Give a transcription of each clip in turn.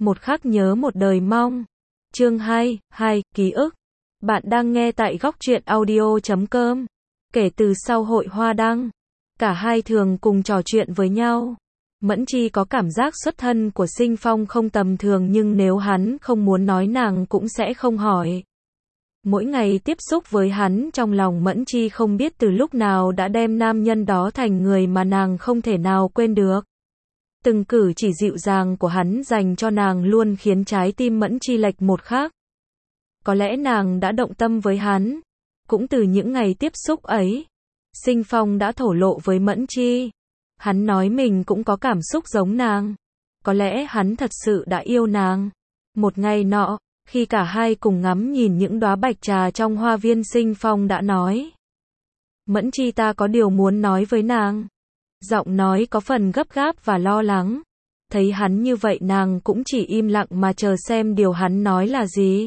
một khắc nhớ một đời mong. Chương 2, ký ức. Bạn đang nghe tại góc truyện audio.com. Kể từ sau hội hoa đăng, cả hai thường cùng trò chuyện với nhau. Mẫn Chi có cảm giác xuất thân của Sinh Phong không tầm thường, nhưng nếu hắn không muốn nói nàng cũng sẽ không hỏi. Mỗi ngày tiếp xúc với hắn, trong lòng Mẫn Chi không biết từ lúc nào đã đem nam nhân đó thành người mà nàng không thể nào quên được. Từng cử chỉ dịu dàng của hắn dành cho nàng luôn khiến trái tim Mẫn Chi lệch một khắc. Có lẽ nàng đã động tâm với hắn. Cũng từ những ngày tiếp xúc ấy, Sinh Phong đã thổ lộ với Mẫn Chi. Hắn nói mình cũng có cảm xúc giống nàng. Có lẽ hắn thật sự đã yêu nàng. Một ngày nọ, khi cả hai cùng ngắm nhìn những đóa bạch trà trong hoa viên, Sinh Phong đã nói: Mẫn Chi, ta có điều muốn nói với nàng. Giọng nói có phần gấp gáp và lo lắng. Thấy hắn như vậy, nàng cũng chỉ im lặng mà chờ xem điều hắn nói là gì.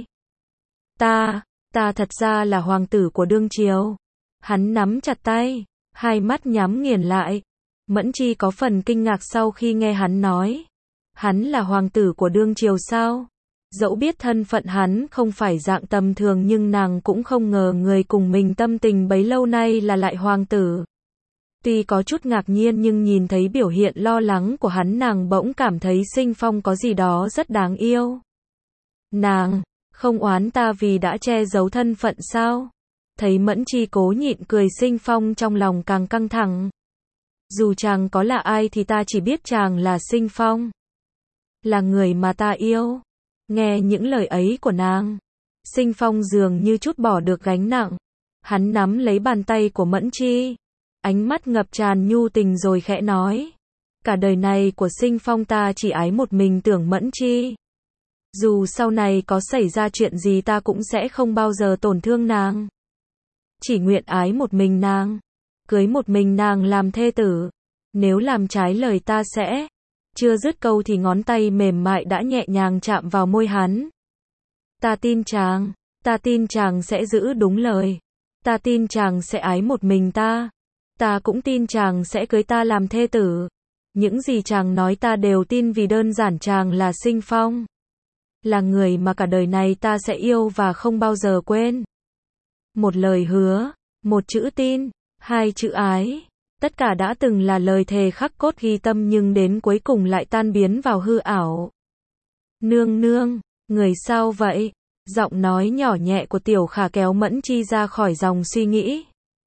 Ta thật ra là hoàng tử của đương triều. Hắn nắm chặt tay, hai mắt nhắm nghiền lại. Mẫn Chi có phần kinh ngạc sau khi nghe hắn nói. Hắn là hoàng tử của đương triều sao? Dẫu biết thân phận hắn không phải dạng tầm thường, nhưng nàng cũng không ngờ người cùng mình tâm tình bấy lâu nay là lại hoàng tử. Tuy có chút ngạc nhiên, nhưng nhìn thấy biểu hiện lo lắng của hắn, nàng bỗng cảm thấy Sinh Phong có gì đó rất đáng yêu. Nàng không oán ta vì đã che giấu thân phận sao? Thấy Mẫn Chi cố nhịn cười, Sinh Phong trong lòng càng căng thẳng. Dù chàng có là ai thì ta chỉ biết chàng là Sinh Phong, là người mà ta yêu. Nghe những lời ấy của nàng, Sinh Phong dường như trút bỏ được gánh nặng. Hắn nắm lấy bàn tay của Mẫn Chi, ánh mắt ngập tràn nhu tình rồi khẽ nói: Cả đời này của Sinh Phong ta chỉ ái một mình Tưởng Mẫn Chi. Dù sau này có xảy ra chuyện gì, ta cũng sẽ không bao giờ tổn thương nàng. Chỉ nguyện ái một mình nàng, cưới một mình nàng làm thê tử. Nếu làm trái lời ta sẽ... Chưa dứt câu thì ngón tay mềm mại đã nhẹ nhàng chạm vào môi hắn. Ta tin chàng sẽ giữ đúng lời. Ta tin chàng sẽ ái một mình ta. Ta cũng tin chàng sẽ cưới ta làm thê tử. Những gì chàng nói ta đều tin, vì đơn giản chàng là Sinh Phong, là người mà cả đời này ta sẽ yêu và không bao giờ quên. Một lời hứa, một chữ tin, hai chữ ái. Tất cả đã từng là lời thề khắc cốt ghi tâm, nhưng đến cuối cùng lại tan biến vào hư ảo. Nương nương, người sao vậy? Giọng nói nhỏ nhẹ của Tiểu Khả kéo Mẫn Chi ra khỏi dòng suy nghĩ.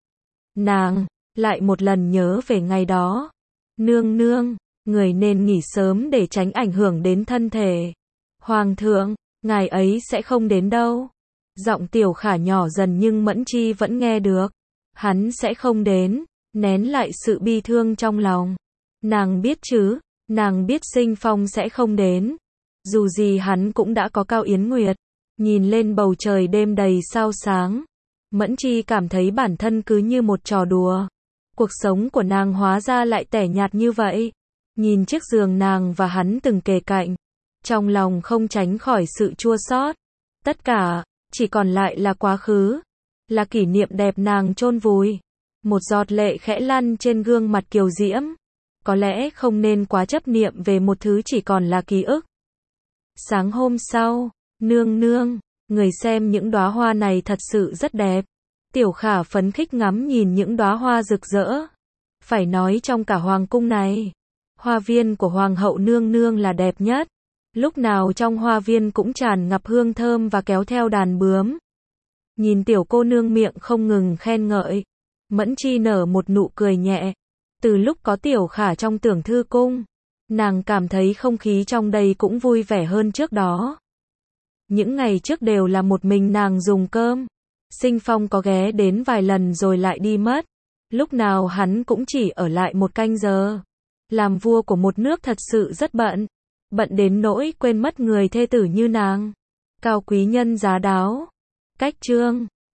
Nàng lại một lần nhớ về ngày đó. Nương nương, người nên nghỉ sớm để tránh ảnh hưởng đến thân thể. Hoàng thượng, ngài ấy sẽ không đến đâu. Giọng Tiểu Khả nhỏ dần nhưng Mẫn Chi vẫn nghe được. Hắn sẽ không đến. Nén lại sự bi thương trong lòng. Nàng biết chứ, nàng biết Sinh Phong sẽ không đến. Dù gì hắn cũng đã có Cao Yến Nguyệt. Nhìn lên bầu trời đêm đầy sao sáng, Mẫn Chi cảm thấy bản thân cứ như một trò đùa. Cuộc sống của nàng hóa ra lại tẻ nhạt như vậy. Nhìn chiếc giường nàng và hắn từng kề cạnh, trong lòng không tránh khỏi sự chua xót. Tất cả chỉ còn lại là quá khứ, là kỷ niệm đẹp nàng chôn vùi. Một giọt lệ khẽ lăn trên gương mặt kiều diễm. Có lẽ không nên quá chấp niệm về một thứ chỉ còn là ký ức. Sáng hôm sau, nương nương, người xem những đóa hoa này thật sự rất đẹp. Tiểu Khả phấn khích ngắm nhìn những đóa hoa rực rỡ. Phải nói trong cả hoàng cung này, hoa viên của hoàng hậu nương nương là đẹp nhất. Lúc nào trong hoa viên cũng tràn ngập hương thơm và kéo theo đàn bướm. Nhìn tiểu cô nương miệng không ngừng khen ngợi, Mẫn Chi nở một nụ cười nhẹ. Từ lúc có Tiểu Khả trong Tưởng Thư Cung, nàng cảm thấy không khí trong đây cũng vui vẻ hơn trước đó. Những ngày trước đều là một mình nàng dùng cơm. Sinh Phong có ghé đến vài lần rồi lại đi mất. Lúc nào hắn cũng chỉ ở lại một canh giờ. Làm vua của một nước thật sự rất bận. Bận đến nỗi quên mất người thê tử như nàng. Cao quý nhân giá đáo. Cách chương